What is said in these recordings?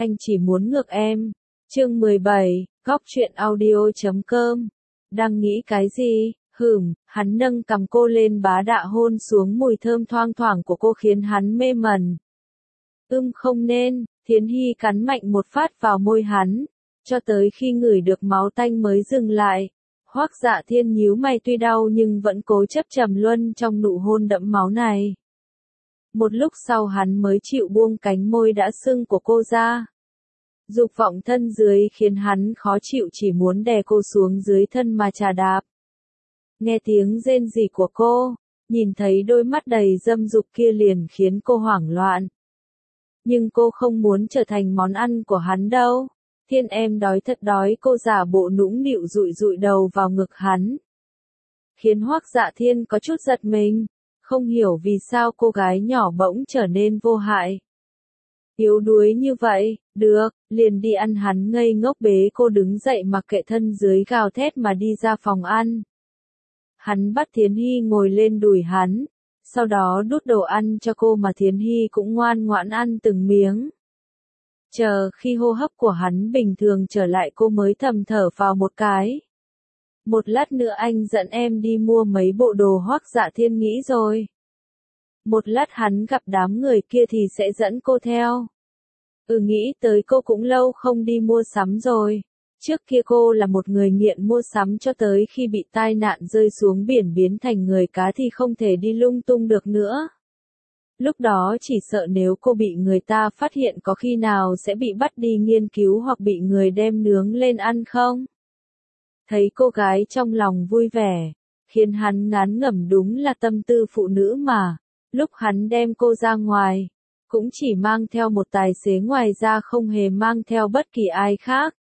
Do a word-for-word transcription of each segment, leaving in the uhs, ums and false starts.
Anh chỉ muốn ngược em. Chương mười bảy, góc truyện audio chấm com. Đang nghĩ cái gì? Hửm, hắn nâng cằm cô lên bá đạo hôn xuống, mùi thơm thoang thoảng của cô khiến hắn mê mẩn. Ưm không nên, Thiến Hy cắn mạnh một phát vào môi hắn, cho tới khi ngửi được máu tanh mới dừng lại. Hoắc Dạ Thiên nhíu mày, tuy đau nhưng vẫn cố chấp trầm luân trong nụ hôn đẫm máu này. Một lúc sau hắn mới chịu buông cánh môi đã sưng của cô ra. Dục vọng thân dưới khiến hắn khó chịu, chỉ muốn đè cô xuống dưới thân mà chà đạp. Nghe tiếng rên rỉ của cô, nhìn thấy đôi mắt đầy dâm dục kia liền khiến cô hoảng loạn. Nhưng cô không muốn trở thành món ăn của hắn đâu. Thiên em đói thật đói, cô giả bộ nũng nịu dụi dụi đầu vào ngực hắn. Khiến Hoắc Dạ Thiên có chút giật mình, không hiểu vì sao cô gái nhỏ bỗng trở nên vô hại. Yếu đuối như vậy, được, liền đi ăn. Hắn ngây ngốc bế cô đứng dậy mặc kệ thân dưới gào thét mà đi ra phòng ăn. Hắn bắt Thiến Hy ngồi lên đùi hắn, sau đó đút đồ ăn cho cô mà Thiến Hy cũng ngoan ngoãn ăn từng miếng. Chờ khi hô hấp của hắn bình thường trở lại, cô mới thầm thở vào một cái. Một lát nữa anh dẫn em đi mua mấy bộ đồ. Hoắc Dạ Thiên nghĩ rồi. Một lát hắn gặp đám người kia thì sẽ dẫn cô theo. Ừ, nghĩ tới cô cũng lâu không đi mua sắm rồi. Trước kia cô là một người nghiện mua sắm cho tới khi bị tai nạn rơi xuống biển biến thành người cá thì không thể đi lung tung được nữa. Lúc đó chỉ sợ nếu cô bị người ta phát hiện có khi nào sẽ bị bắt đi nghiên cứu hoặc bị người đem nướng lên ăn không? Thấy cô gái trong lòng vui vẻ, khiến hắn ngán ngẩm, đúng là tâm tư phụ nữ mà. Lúc hắn đem cô ra ngoài, cũng chỉ mang theo một tài xế, ngoài ra không hề mang theo bất kỳ ai khác.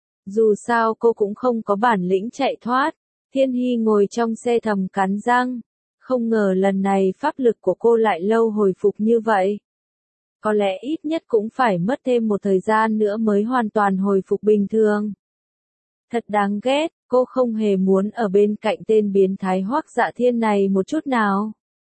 Dù sao cô cũng không có bản lĩnh chạy thoát. Thiên Hy ngồi trong xe thầm cắn răng. Không ngờ lần này pháp lực của cô lại lâu hồi phục như vậy. Có lẽ ít nhất cũng phải mất thêm một thời gian nữa mới hoàn toàn hồi phục bình thường. Thật đáng ghét, cô không hề muốn ở bên cạnh tên biến thái Hoắc Dạ Thiên này một chút nào.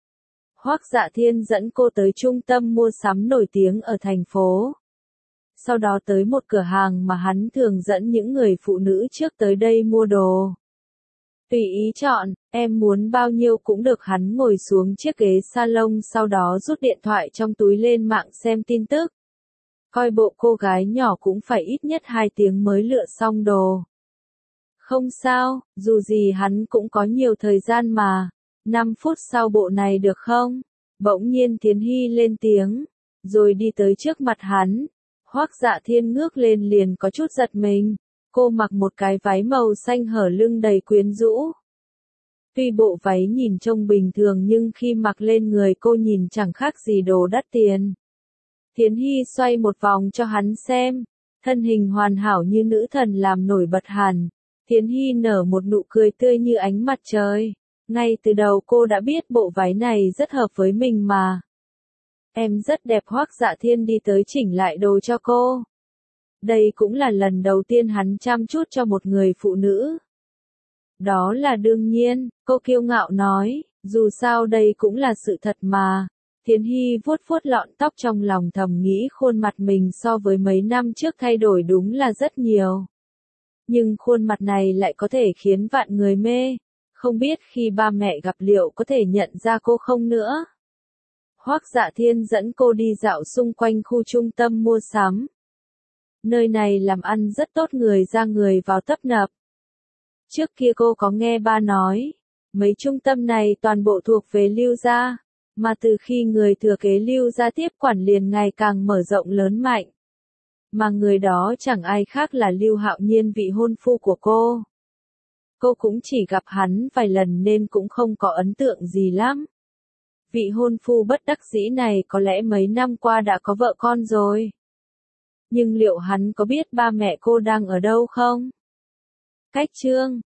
Hoắc Dạ Thiên dẫn cô tới trung tâm mua sắm nổi tiếng ở thành phố. Sau đó tới một cửa hàng mà hắn thường dẫn những người phụ nữ trước tới đây mua đồ. Tùy ý chọn, em muốn bao nhiêu cũng được. Hắn ngồi xuống chiếc ghế salon, sau đó rút điện thoại trong túi lên mạng xem tin tức. Coi bộ cô gái nhỏ cũng phải ít nhất hai tiếng mới lựa xong đồ. Không sao, dù gì hắn cũng có nhiều thời gian mà. năm phút sau bộ này được không? Bỗng nhiên Thiến Hy lên tiếng, rồi đi tới trước mặt hắn. Hoắc Dạ Thiên ngước lên liền có chút giật mình. Cô mặc một cái váy màu xanh hở lưng đầy quyến rũ. Tuy bộ váy nhìn trông bình thường nhưng khi mặc lên người cô nhìn chẳng khác gì đồ đắt tiền. Thiến Hy xoay một vòng cho hắn xem. Thân hình hoàn hảo như nữ thần làm nổi bật hẳn. Thiến Hy nở một nụ cười tươi như ánh mặt trời. Ngay từ đầu cô đã biết bộ váy này rất hợp với mình mà. Em rất đẹp. Hoắc Dạ Thiên đi tới chỉnh lại đồ cho cô. Đây cũng là lần đầu tiên hắn chăm chút cho một người phụ nữ. Đó là đương nhiên, cô kiêu ngạo nói, dù sao đây cũng là sự thật mà. Thiến Hy vuốt vuốt lọn tóc, trong lòng thầm nghĩ khuôn mặt mình so với mấy năm trước thay đổi đúng là rất nhiều. Nhưng khuôn mặt này lại có thể khiến vạn người mê. Không biết khi ba mẹ gặp liệu có thể nhận ra cô không nữa. Hoắc Dạ Thiên dẫn cô đi dạo xung quanh khu trung tâm mua sắm. Nơi này làm ăn rất tốt, người ra người vào tấp nập. Trước kia cô có nghe ba nói, mấy trung tâm này toàn bộ thuộc về Lưu gia, mà từ khi người thừa kế Lưu gia tiếp quản liền ngày càng mở rộng lớn mạnh. Mà người đó chẳng ai khác là Lưu Hạo Nhiên, vị hôn phu của cô. Cô cũng chỉ gặp hắn vài lần nên cũng không có ấn tượng gì lắm. Vị hôn phu bất đắc dĩ này có lẽ mấy năm qua đã có vợ con rồi. Nhưng liệu hắn có biết ba mẹ cô đang ở đâu không? Cách chương